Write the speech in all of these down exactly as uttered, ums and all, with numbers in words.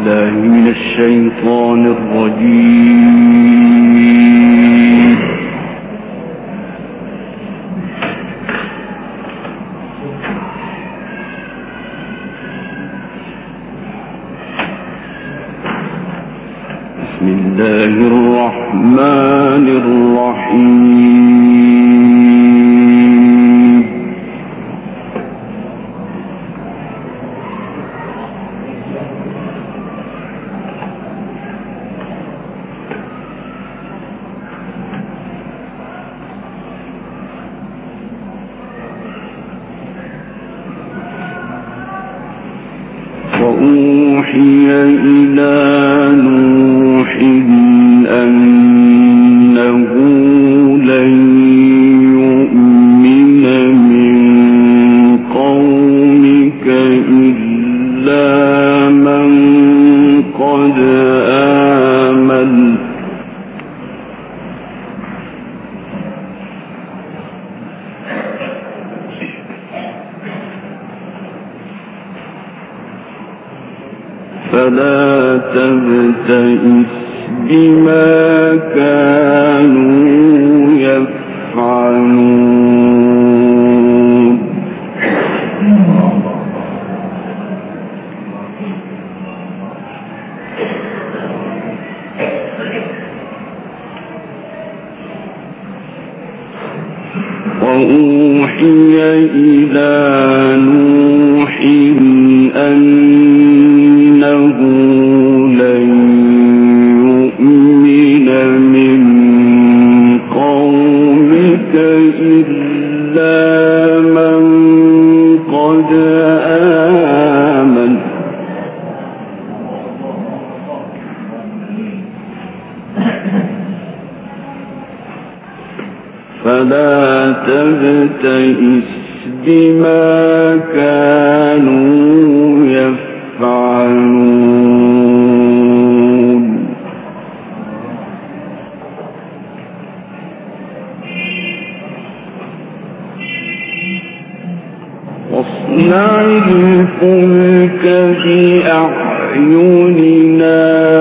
بالله من الشيطان الرجيم. بسم الله الرحمن الرحيم. وأوحي إلى نوح أنه لن يؤمن من قومك إلا من قد آمن فلا تبتئس بما كانوا يفعلون. وأوحي إلى نوح أنه لن يؤمن من قومك إلا من قد آمن فلا تبتئس بما كانوا يفعلون. واصنع الفلك بأعيننا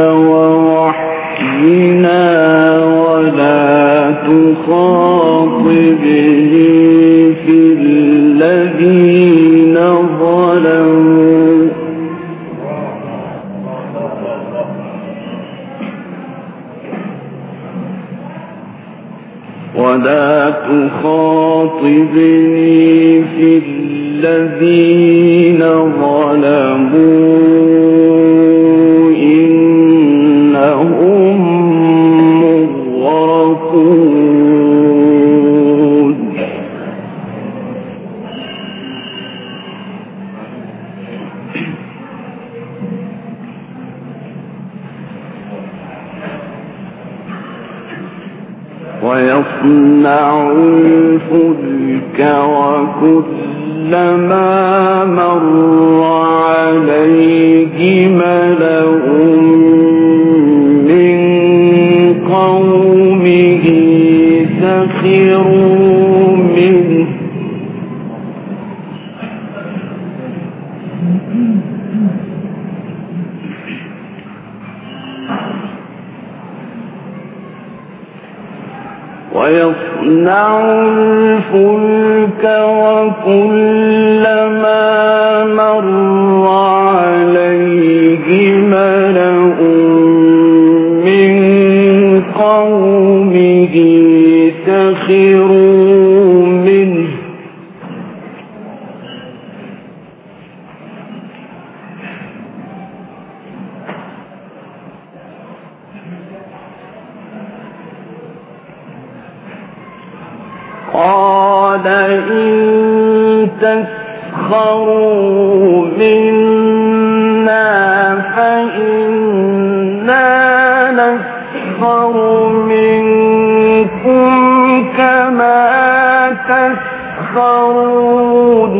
ووحينا ولا تخاطبني في الذين ظلموا ولا تخاطبني في الذين ظلموا إنهم مغرقون. ويصنع الفلك وكلما مر عليه ملأ من قومه سخروا منه ويصنع الفلك وكلما مر عليه ملأ من قومه سخروا منه قال إن تسخروا منا فإنا نسخر منكم كما تسخرون.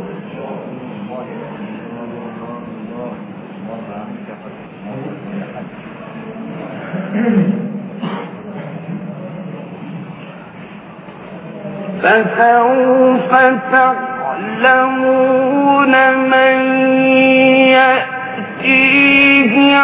فسوف تعلمون من يأتيه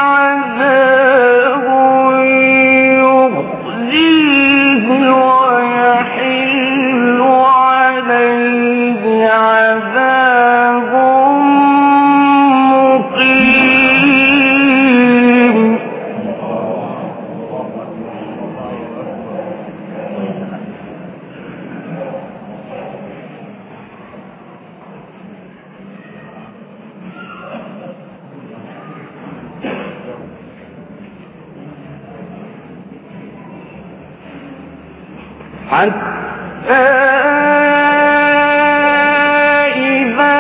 حتى إذا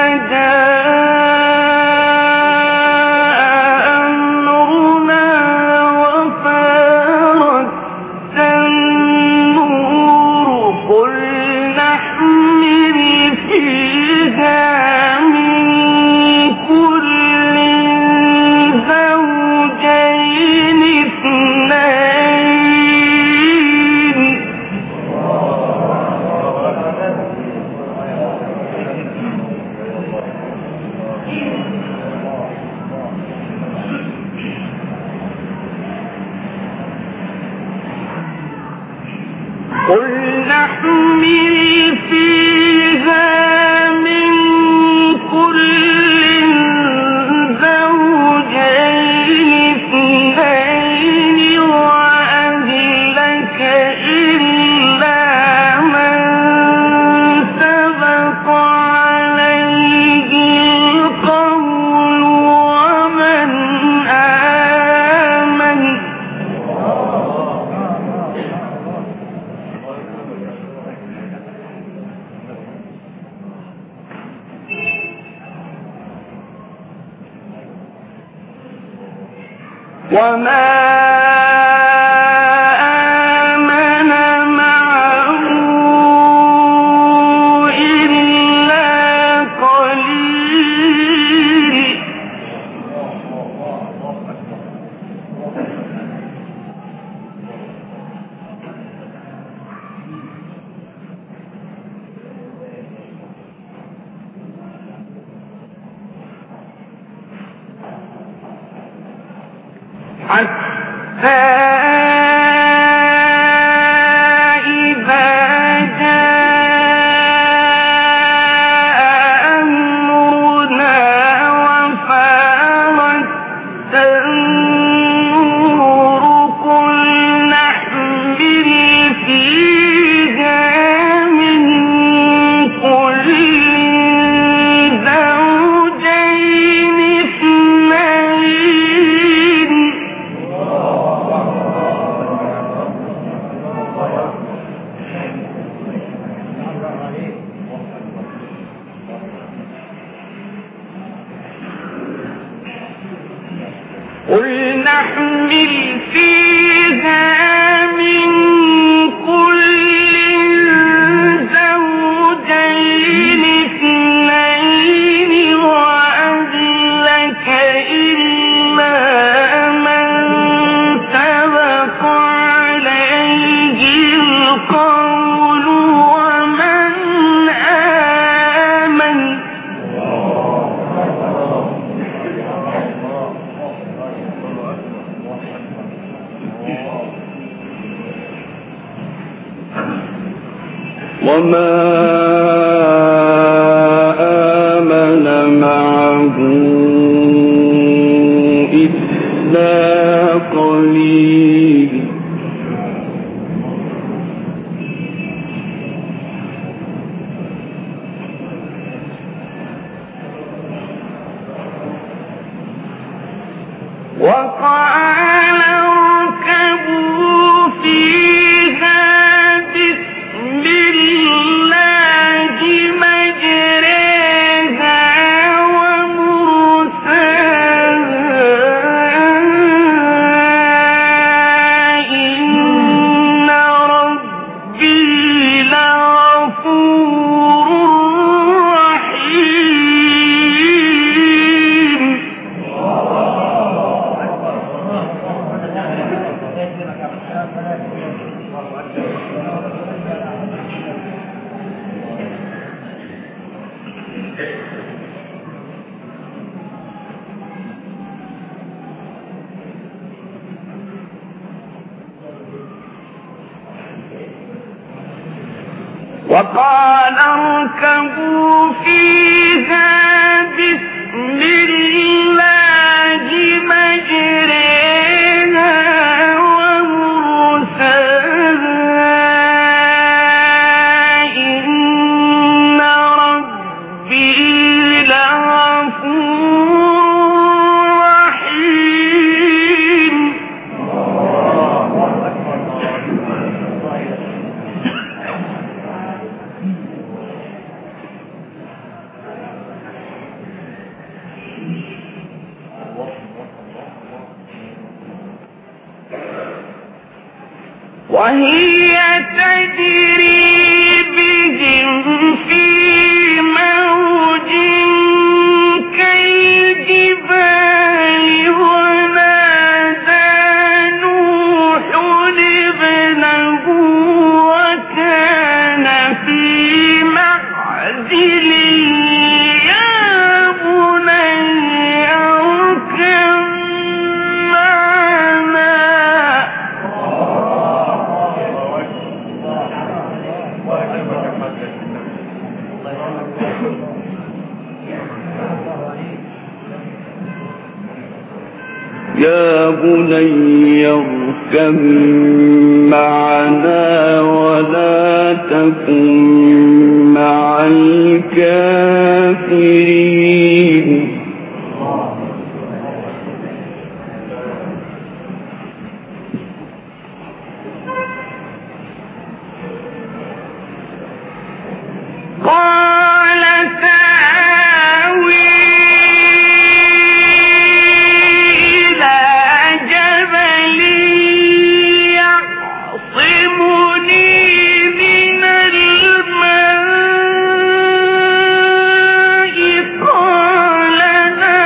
جاء أمرنا وفارت النور قل نحمل فيها من كل زوجين اثنين قل نحمل فيها من كل زوجين اثنين وأهلك إلا من سبق عليه القول ومن آمن وما آمن معه إلا قليل حتى إذا جاء أمرنا وفارت النور قل نحمل فيها من كل زوجين اثنين قل نحمل فيها من كل زوجين اثنين وأهلك إلا من سبق عليه القول ومن آمن وما آمن معه إلا قليل وقال اركبوا فيها بسم الله مجريها ومرساها إن ربي لغفور رحيم وقال اركبوا فيها بسم الله مجريها ومرساها إن ربي لغفور رحيم وهي تجري بهم في موج كالجبال ونادى نوح ابنه وكان في معزل يا بني اركب معنا يا بني اركب معنا ولا تكن مع الكافرين قال سآوي إلى جبل يعصمني من الماء قال لا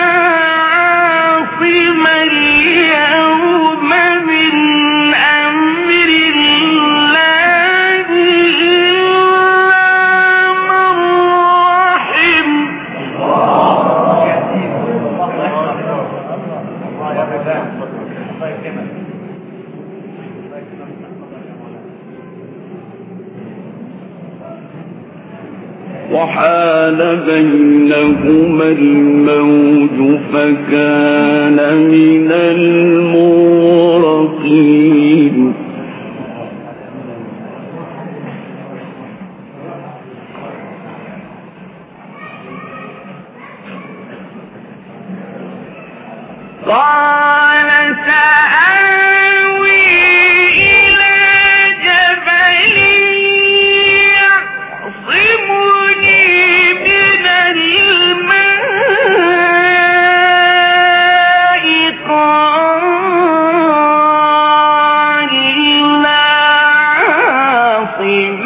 عاصم اليوم من أمر الله وحال بينهما الموج فكان من المغرقين قال سآوي إلى جبل يعصمني من الماء قال لا عاصم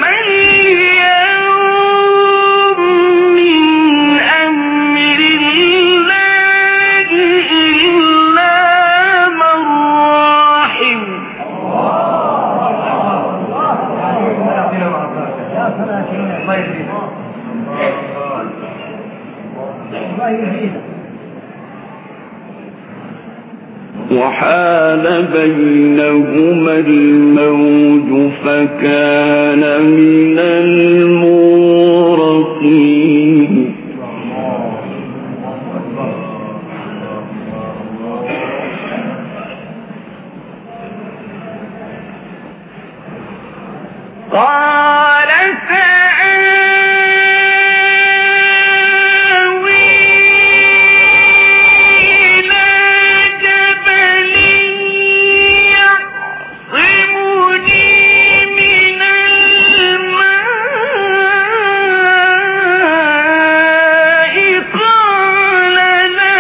اليوم من أمر الله إلا من رحم وحال بينهما الموج فكان من المغرقين قال سآوي إلى جبل يعصمني من الماء قال لا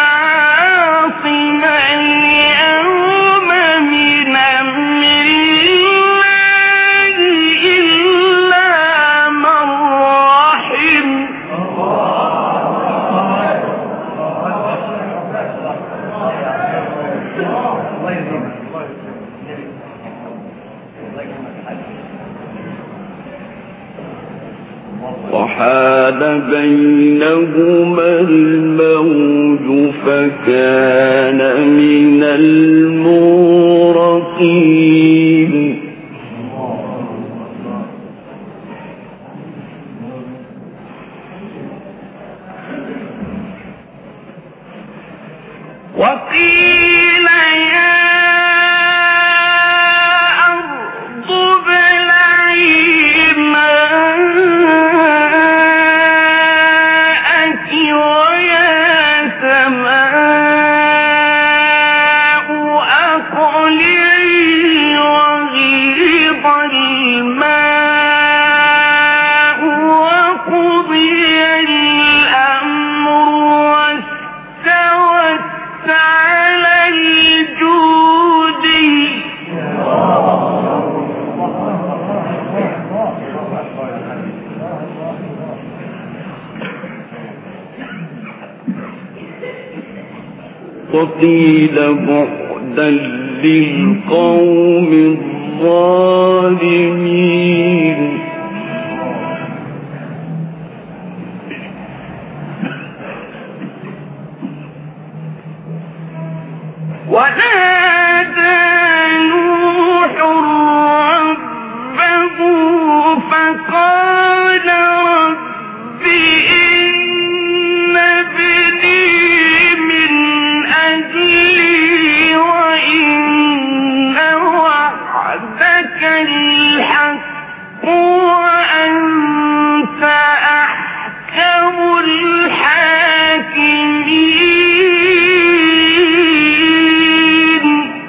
عاصم اليوم من أمر الله إلا من رحم وحال بينهما الموج فكان من المغرقين وقيل يا أرض ابلعي ماءك ويا سماء أقلعي وغيض الماء وقضي الأمر واستوت على الجود وقيل بعدا للقوم الظالمين ونادى نوح ربه فقال رب إن ابني من أجلي وإن وعدك الحق وأنت أحكم الحاكمين.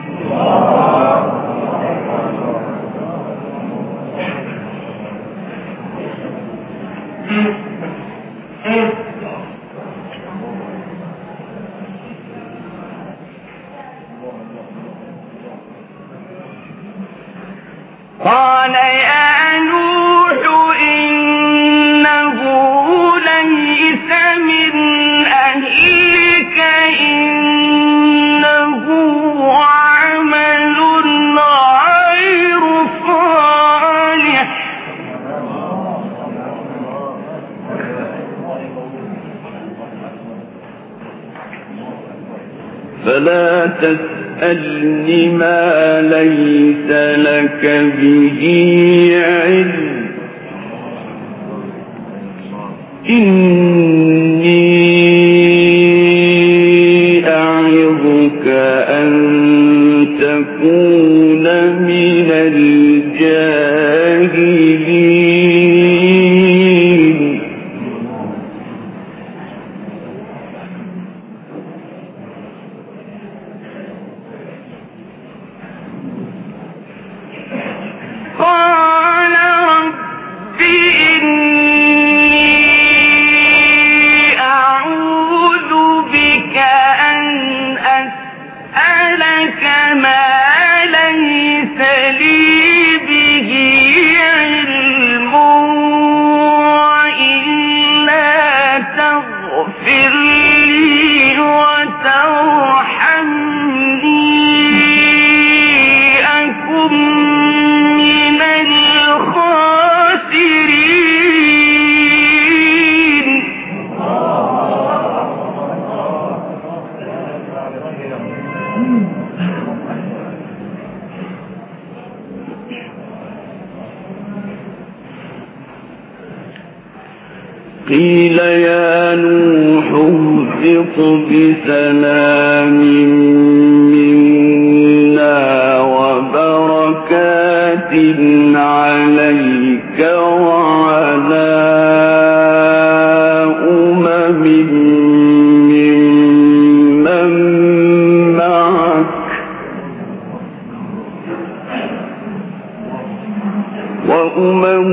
قال يا نوح إنه ليس من أهلك إنه عمل غير صالح فلا تسألني ما ليس لك به علم إني أعظك أن تكون من الجاهلين. قال رب إني أعوذ بك أن أسألك ما ليس لي به علم وإلا تغفر لي وترحمني أكن من الخاسرين. قيل يا نوح اهبط بسلام منا وبركات عليك وعلى أمم ممن معك وأمم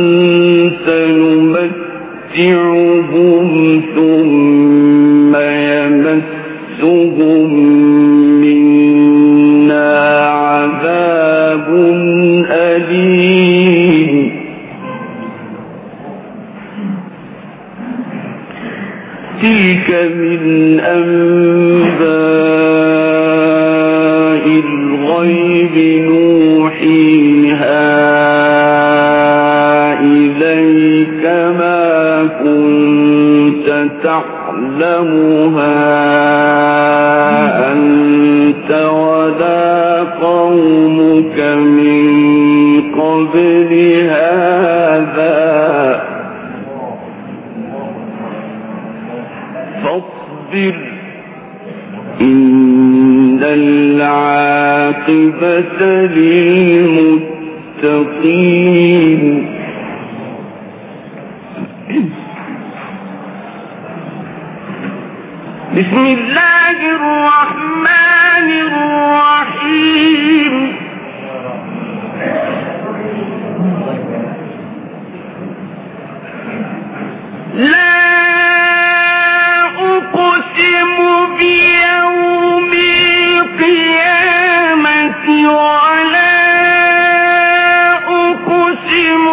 سنمتعهم ثم يمسهم منا عذاب أليم. تلك من أنباء الغيب نوحيها إليك ما كنت تعلمها أنت ولا قومك من قبل هذا فاصبر إن العاقبة للمتقين. بسم الله الرحمن الرحيم. لا أقسم بيوم القيامة ولا أقسم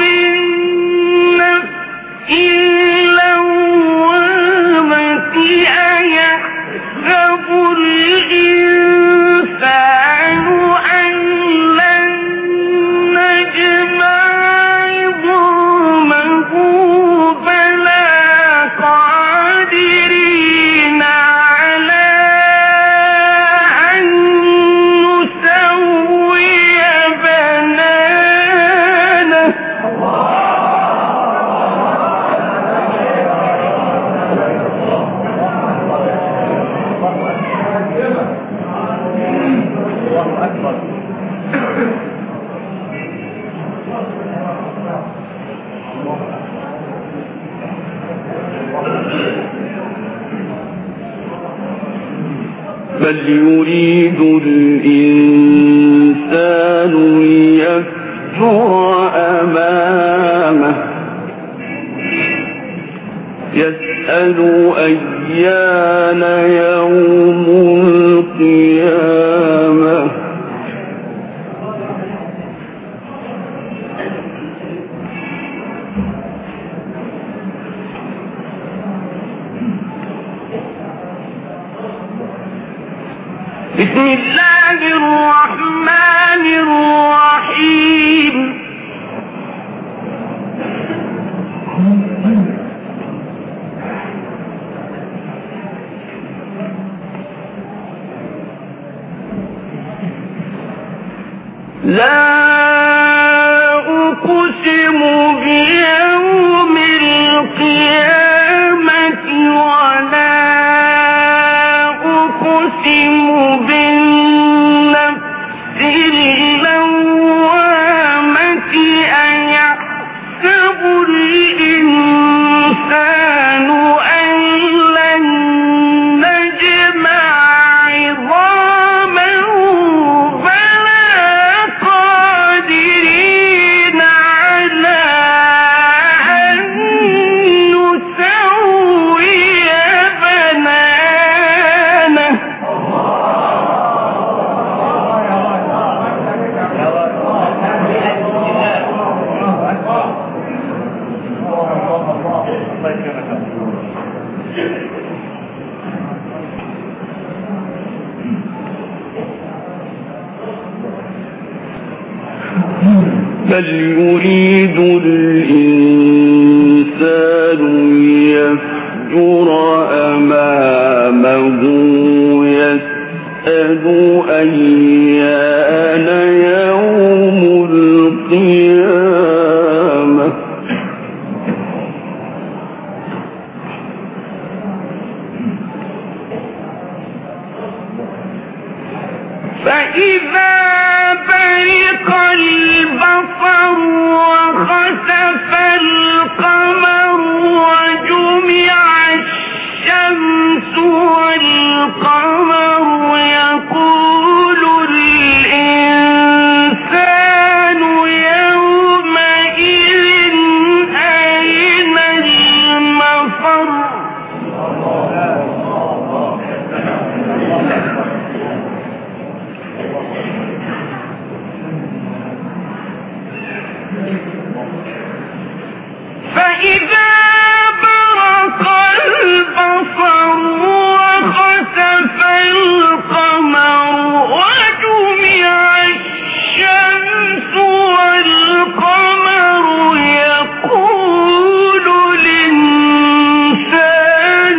بالنفس اللوامة أيحسب بل يريد الإنسان ليفجر أمامه يسأل أيان يوم القيامة بسم الله الرحمن الرحيم لا أقسم بيوم القيامة ولا أقسم بالنفس اللوامة أيحسب الإنسان أن لن نجمع عظامه بلى قادرين على أن نسوي بنانه بل يريد الإنسان ليفجر أمامه يسأل أيان يوم القيامة فإذا برق البصر وخسف القمر وجمع الشمس والقمر يقول الإنسان يومئذ أين المفر فإذا برق البصر وخسف القمر وجمع الشمس والقمر يقول الإنسان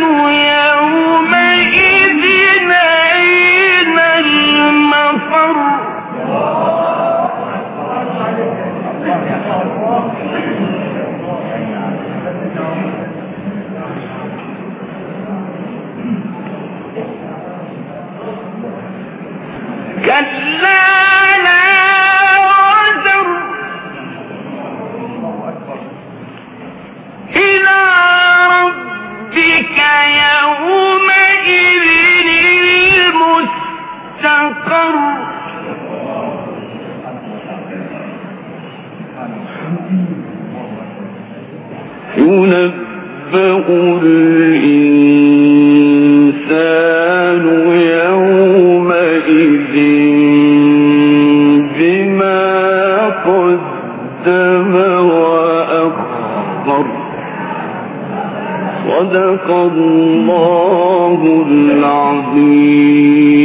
يومئذ أين المفر كلا لا وزر إلى ربك يومئذ المستقر ينبأ الإنسان يومئذ بما قدم وأخر صدق الله العظيم